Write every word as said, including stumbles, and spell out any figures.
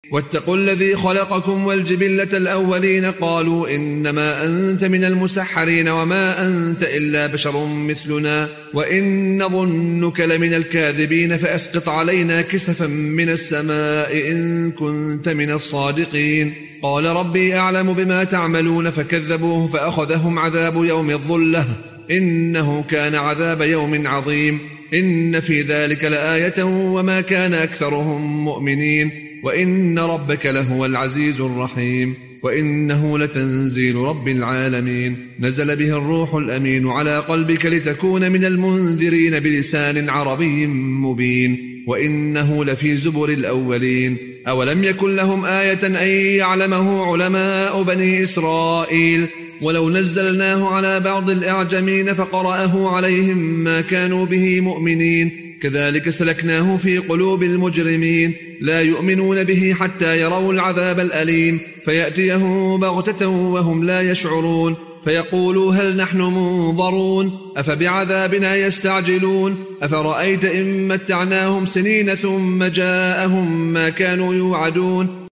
واتقوا الذي خلقكم والجبلة الأولين قالوا إنما أنت من المسحرين وما أنت إلا بشر مثلنا وإن نظنك لمن الكاذبين فأسقط علينا كسفا من السماء إن كنت من الصادقين قال ربي أعلم بما تعملون فكذبوه فأخذهم عذاب يوم الظلة إنه كان عذاب يوم عظيم إن في ذلك لآية وما كان أكثرهم مؤمنين وإن ربك لهو العزيز الرحيم وإنه لتنزيل رب العالمين نزل به الروح الأمين على قلبك لتكون من المنذرين بلسان عربي مبين وإنه لفي زبر الأولين أولم يكن لهم آية أن يعلمه علماء بني إسرائيل ولو نزلناه على بعض الأعجمين فقرأه عليهم ما كانوا به مؤمنين كذلك سلكناه في قلوب المجرمين لا يؤمنون به حتى يروا العذاب الأليم فيأتيه بغتة وهم لا يشعرون فيقولوا هل نحن منظرون أفبعذابنا يستعجلون أفرأيت إن متعناهم سنين ثم جاءهم ما كانوا يوعدون